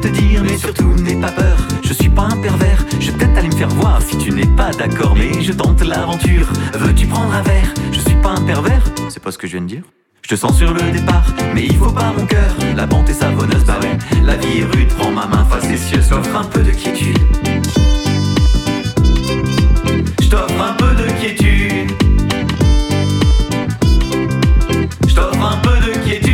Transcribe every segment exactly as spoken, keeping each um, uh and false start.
te dire, mais surtout n'aie pas peur. Je suis pas un pervers, je vais peut-être aller me faire voir si tu n'es pas d'accord, mais je tente l'aventure. Veux-tu prendre un verre? Je suis pas un pervers, c'est pas ce que je viens de dire. Je te sens sur le départ, mais il faut pas mon cœur. La bonté savonneuse, bah ouais, la vie est rude. Prends ma main facétieuse, t'offre un peu de quiétude. Je t'offre un peu de quiétude. Je t'offre un peu de quiétude.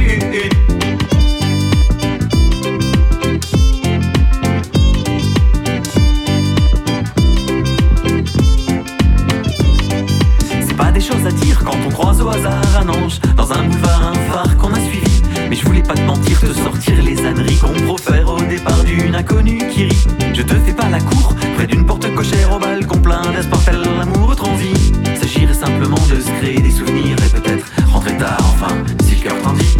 C'est pas des choses à dire quand on croise au hasard un ange dans un boulevard, un phare qu'on a suivi. Mais je voulais pas te mentir, te sortir les âneries qu'on profère au départ d'une inconnue qui rit. Je te fais pas la cour, près d'une porte cochère au balcon plein d'espoir, tel l'amour transi. S'agirait simplement de se créer des souvenirs et peut-être rentrer tard, enfin, si le cœur t'en dit.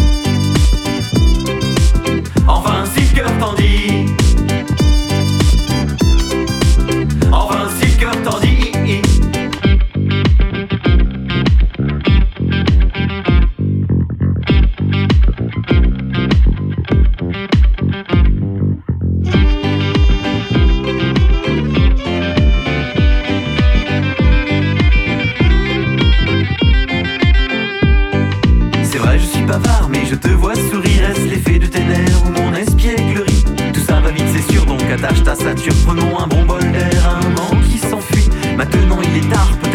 Enfin, si le cœur t'en dit. Enfin, si le cœur t'en dit. Bavard, mais je te vois sourire, est-ce l'effet de tes nerfs ou mon espièglerie? Tout ça va vite, c'est sûr, donc attache ta ceinture, prenons un bon bol d'air, un moment qui s'enfuit. Maintenant il est tard.